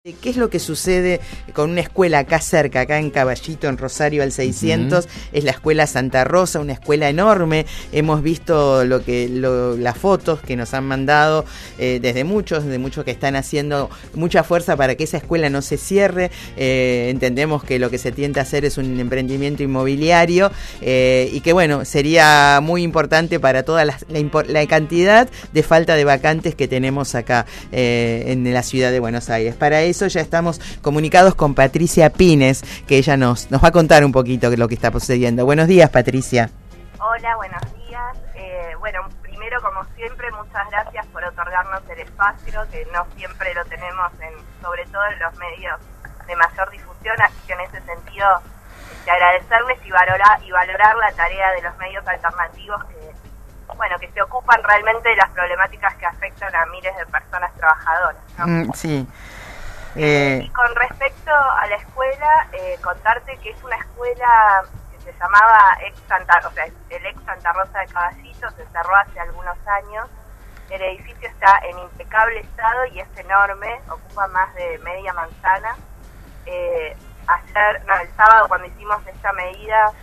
¿Qué es lo que sucede con una escuela acá cerca, acá en Caballito, en Rosario al 600? Es la escuela Santa Rosa, una escuela enorme. Hemos visto las fotos que nos han mandado desde muchos que están haciendo mucha fuerza para que esa escuela no se cierre. Entendemos que lo que se tiende a hacer es un emprendimiento inmobiliario y que bueno, sería muy importante para toda la cantidad de falta de vacantes que tenemos acá en la ciudad de Buenos Aires. Para eso ya estamos comunicados con Patricia Pines, que ella nos va a contar un poquito de lo que está sucediendo. Buenos días, Patricia. Hola, buenos días. Bueno, primero, como siempre, muchas gracias por otorgarnos el espacio, que no siempre lo tenemos, sobre todo en los medios de mayor difusión, así que en ese sentido, agradecerles y valorar la tarea de los medios alternativos que se ocupan realmente de las problemáticas que afectan a miles de personas trabajadoras, ¿no? Sí. Y con respecto a la escuela, contarte que es una escuela que se llamaba el ex Santa Rosa de Caballito, se cerró hace algunos años. El edificio está en impecable estado y es enorme, ocupa más de media manzana. El sábado, cuando hicimos esta medida,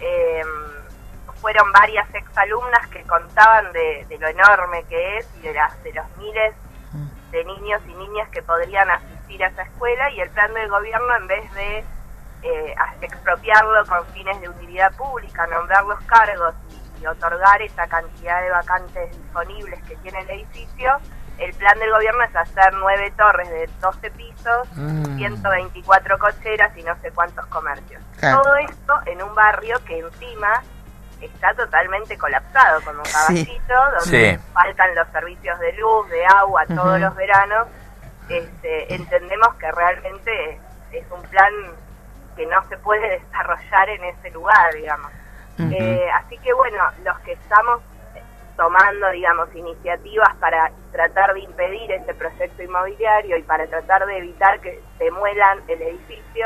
fueron varias exalumnas que contaban de lo enorme que es y de los miles de niños y niñas que podrían asistir a esa escuela, y el plan del gobierno, en vez de expropiarlo con fines de utilidad pública, nombrar los cargos y otorgar esa cantidad de vacantes disponibles que tiene el edificio, el plan del gobierno es hacer 9 torres de 12 pisos, 124 cocheras y no sé cuántos comercios. Claro. Todo esto en un barrio que encima está totalmente colapsado, como Caballito, donde faltan los servicios de luz, de agua, todos los veranos. Entendemos que realmente es un plan que no se puede desarrollar en ese lugar, digamos. Así que bueno, los que estamos tomando, digamos, iniciativas para tratar de impedir ese proyecto inmobiliario y para tratar de evitar que demuelan el edificio,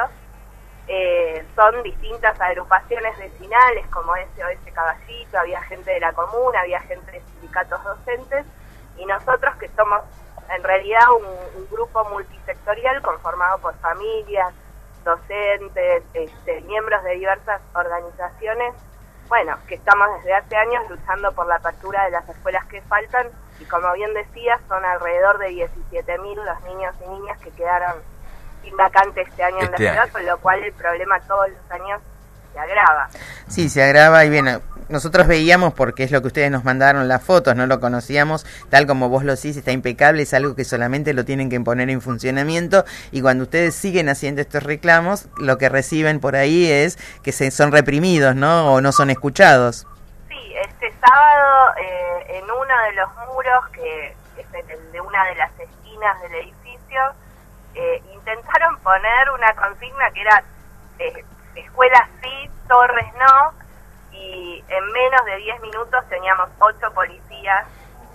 son distintas agrupaciones vecinales como SOS Caballito, había gente de la comuna, había gente de sindicatos docentes, y nosotros, que somos en realidad un grupo multisectorial conformado por familias, docentes, miembros de diversas organizaciones, bueno, que estamos desde hace años luchando por la apertura de las escuelas que faltan, y como bien decía, son alrededor de 17.000 los niños y niñas que quedaron sin vacante este año en la ciudad, con lo cual el problema todos los años se agrava. Sí, se agrava, y bien, nosotros veíamos, porque es lo que ustedes nos mandaron las fotos, no lo conocíamos, tal como vos lo decís, está impecable, es algo que solamente lo tienen que poner en funcionamiento, y cuando ustedes siguen haciendo estos reclamos, lo que reciben por ahí es que son reprimidos, ¿no? O no son escuchados. Sí, este sábado, en uno de los muros, que es el de una de las esquinas del edificio, intentaron poner una consigna que era escuelas sí, torres no, y en menos de 10 minutos teníamos 8 policías,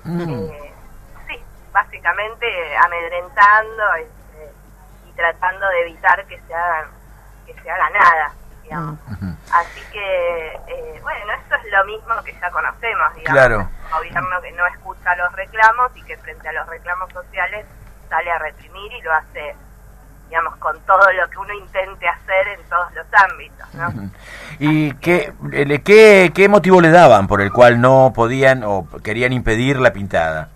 básicamente amedrentando y tratando de evitar que se haga nada, digamos. Así que, bueno, esto es lo mismo que ya conocemos, digamos. Claro. Un gobierno que no escucha los reclamos y que frente a los reclamos sociales sale a reprimir, y lo hace, digamos, con todo lo que uno intente hacer en todos los ámbitos, ¿no? ¿Y qué motivo le daban por el cual no podían o querían impedir la pintada?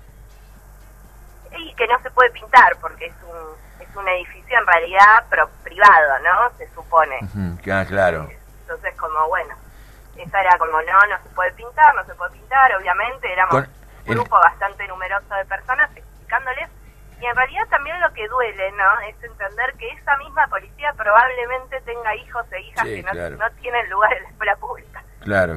Y que no se puede pintar, porque es un edificio en realidad privado, ¿no? Se supone. Claro. Entonces, como bueno, esa era como, no se puede pintar, obviamente, éramos un grupo bastante numeroso de personas explicándoles. Y en realidad también lo que duele, ¿no?, es entender que esa misma policía probablemente tenga hijos e hijas que no tienen lugar en la escuela pública. Claro.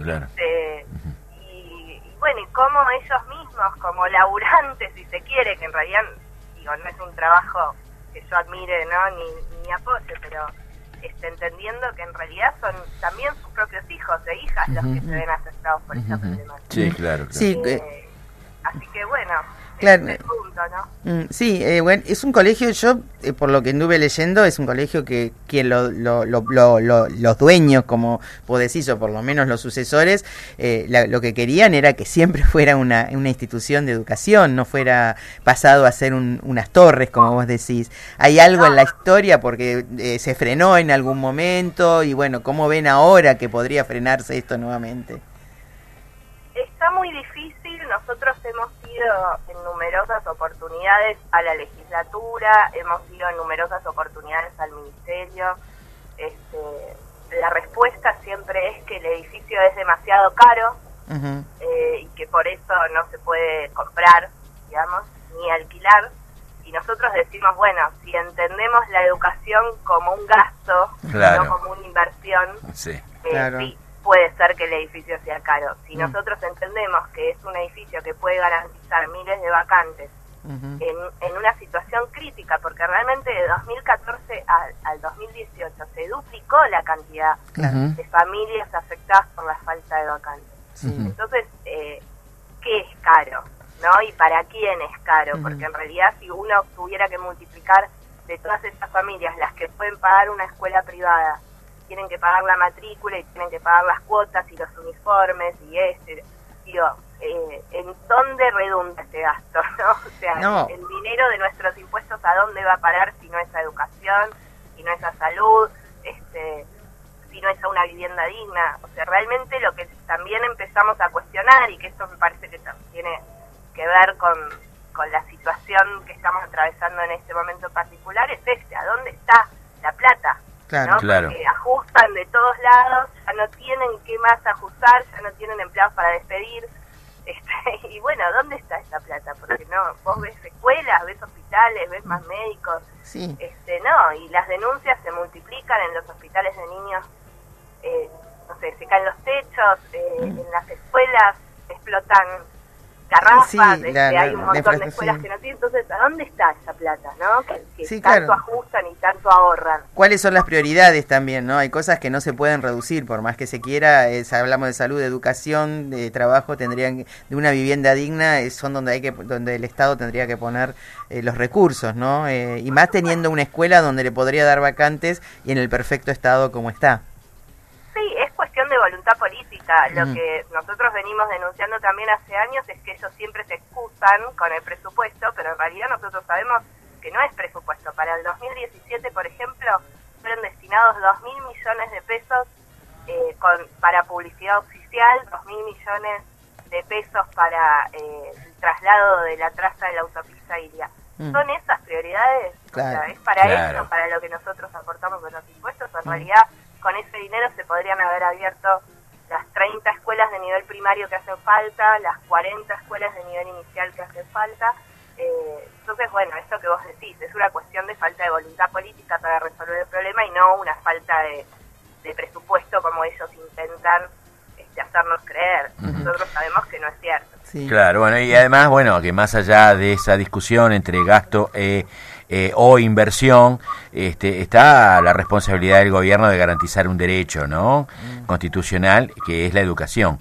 Y bueno, y cómo ellos mismos, como laburantes, si se quiere, que en realidad, digo, no es un trabajo que yo admire, ¿no?, ni apoye, pero entendiendo que en realidad son también sus propios hijos e hijas los que se ven afectados por esa problemática. Sí, claro. Sí, así que bueno, Claro. el punto, ¿no? Sí, bueno, es un colegio, yo por lo que anduve leyendo, es un colegio que los dueños, como vos decís, o por lo menos los sucesores, lo que querían era que siempre fuera una institución de educación, no fuera pasado a ser unas torres, como vos decís. ¿Hay algo en la historia? Porque se frenó en algún momento, y bueno, ¿cómo ven ahora que podría frenarse esto nuevamente? Está muy difícil. Nosotros hemos ido en numerosas oportunidades a la legislatura, hemos ido en numerosas oportunidades al ministerio. La respuesta siempre es que el edificio es demasiado caro, y que por eso no se puede comprar, digamos, ni alquilar. Y nosotros decimos, bueno, si entendemos la educación como un gasto, no como una inversión, sí, sí, puede ser que el edificio sea caro. Si nosotros entendemos que es un edificio que puede garantizar miles de vacantes en una situación crítica, porque realmente de 2014 al 2018 se duplicó la cantidad de familias afectadas por la falta de vacantes. Entonces, ¿qué es caro? ¿No? ¿Y para quién es caro? Porque en realidad, si uno tuviera que multiplicar de todas esas familias, las que pueden pagar una escuela privada, tienen que pagar la matrícula y tienen que pagar las cuotas y los uniformes y ¿en dónde redunda ese gasto? ¿No? O sea, el dinero de nuestros impuestos, ¿a dónde va a parar si no es a educación, si no es a salud, si no es a una vivienda digna? O sea, realmente lo que también empezamos a cuestionar, y que esto me parece que tiene que ver con la situación que estamos atravesando en este momento particular, es ¿a dónde está la plata? Claro, ¿no? Claro. Porque ajustan de todos lados, ya no tienen qué más ajustar, ya no tienen empleados para despedir, y bueno, ¿dónde está esa plata? Porque no, vos ves escuelas, ves hospitales, ves más médicos, no, y las denuncias se multiplican en los hospitales de niños, no sé, se caen los techos, en las escuelas explotan garrafas, hay un montón de escuelas que no tienen. Entonces, ¿a dónde está esa plata, no? Que tanto ajustan y tanto ahorran. ¿Cuáles son las prioridades también, no? Hay cosas que no se pueden reducir, por más que se quiera. Hablamos de salud, de educación, de trabajo, de una vivienda digna, son donde el Estado tendría que poner los recursos, ¿no? Y más teniendo una escuela donde le podría dar vacantes y en el perfecto estado como está. Sí, es cuestión de voluntad política. Lo que nosotros venimos denunciando también hace años es que ellos siempre se excusan con el presupuesto, pero en realidad nosotros sabemos que no es presupuesto. Para el 2017, por ejemplo, fueron destinados 2.000 millones de pesos para publicidad oficial, 2.000 millones de pesos para el traslado de la traza de la autopista Ilia. ¿Son esas prioridades? Claro. O sea, ¿es para eso, para lo que nosotros aportamos con los impuestos? En realidad, con ese dinero se podrían haber abierto las 30 escuelas de nivel primario que hacen falta, las 40 escuelas de nivel inicial que hacen falta. Entonces, bueno, esto que vos decís, es una cuestión de falta de voluntad política para resolver el problema y no una falta de presupuesto como ellos intentan hacernos creer. Nosotros sabemos que no es cierto. Sí. Claro, bueno, y además, bueno, que más allá de esa discusión entre gasto o inversión, está la responsabilidad del gobierno de garantizar un derecho, ¿no? Constitucional, que es la educación.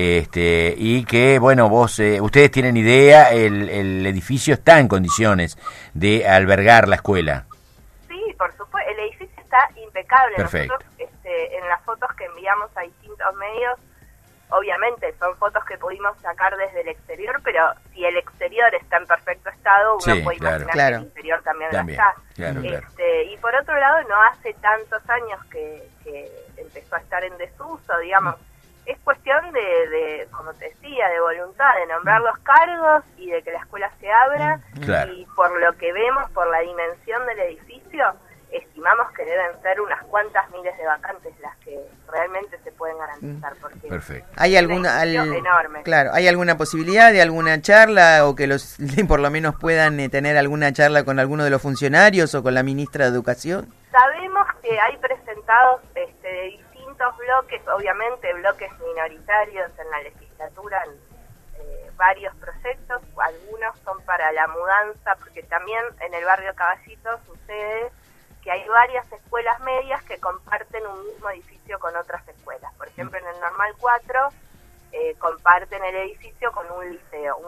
Y que, bueno, ustedes tienen idea, el edificio está en condiciones de albergar la escuela. Sí, por supuesto, el edificio está impecable. Perfecto. Nosotros, en las fotos que enviamos a distintos medios, obviamente son fotos que pudimos sacar desde el exterior, pero si el exterior está en perfecto estado, uno puede imaginar que el interior también lo está. Claro. Y por otro lado, no hace tantos años que empezó a estar en desuso, digamos. Es cuestión de, como te decía, de voluntad, de nombrar los cargos y de que la escuela se abra. Y por lo que vemos, por la dimensión del edificio, estimamos que deben ser unas cuantas miles de vacantes las que realmente se pueden garantizar, porque perfecto. ¿Hay enorme. Claro, ¿hay alguna posibilidad de alguna charla o que los por lo menos puedan tener alguna charla con alguno de los funcionarios o con la ministra de Educación? Sabemos que hay presentados de distintos bloques, obviamente bloques minoritarios en la legislatura, varios proyectos, algunos son para la mudanza, porque también en el barrio Caballito sucede que hay varias escuelas medias que comparten un mismo edificio con otras escuelas. Por ejemplo, en el Normal 4 comparten el edificio con un liceo,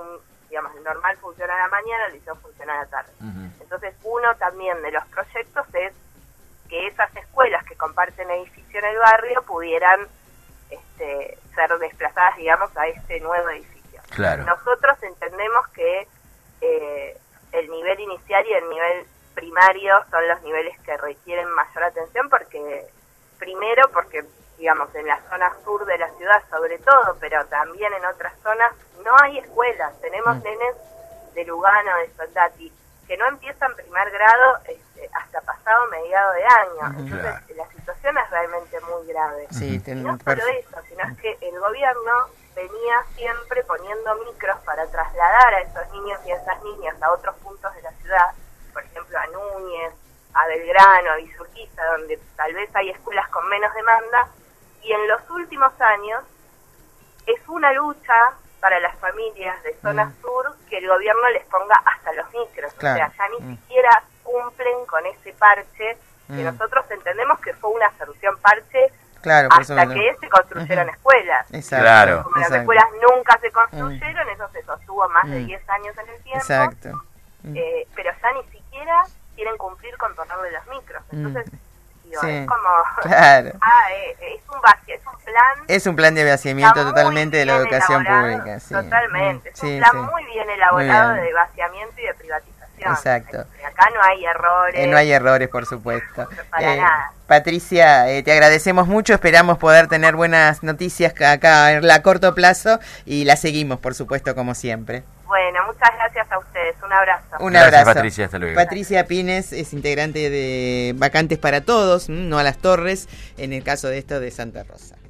digamos, el normal funciona a la mañana, el liceo funciona a la tarde. Entonces, uno también de los proyectos es que esas escuelas que comparten edificio en el barrio pudieran ser desplazadas, digamos, a este nuevo edificio. Claro. Nosotros entendemos que el nivel inicial y el nivel primario son los niveles que requieren mayor atención porque, digamos, en la zona sur de la ciudad sobre todo, pero también en otras zonas, no hay escuelas. Tenemos nenes de Lugano, de Soldati, que no empiezan primer grado hasta pasado mediado de año. Entonces, la situación es realmente muy grave. Sí, y no solo eso, sino es que el gobierno venía siempre poniendo micros para trasladar a esos niños y a esas niñas a otros puntos de la ciudad, por ejemplo a Núñez, a Belgrano, a Villa Urquiza, donde tal vez hay escuelas con menos demanda, y en los últimos años es una lucha para las familias de zona sur que el gobierno les ponga hasta los micros, o sea, ya ni siquiera cumplen con ese parche que nosotros entendemos que fue una solución parche hasta que se construyeron escuelas. Claro. Como las escuelas nunca se construyeron, eso se sostuvo más de 10 años en el tiempo, pero ya ni siquiera quieren cumplir con ponerle los micros. Entonces, es como es un plan de vaciamiento totalmente de la educación pública. Totalmente, es un plan muy bien elaborado de vaciamiento y de privatización. Exacto. Acá no hay errores. No hay errores, por supuesto. Para nada. Patricia, te agradecemos mucho, esperamos poder tener buenas noticias acá a corto plazo y las seguimos, por supuesto, como siempre. Bueno, muchas gracias a ustedes, un abrazo. Gracias, Patricia, hasta luego. Patricia Pines es integrante de Vacantes para Todos, no a las Torres, en el caso de esto de Santa Rosa.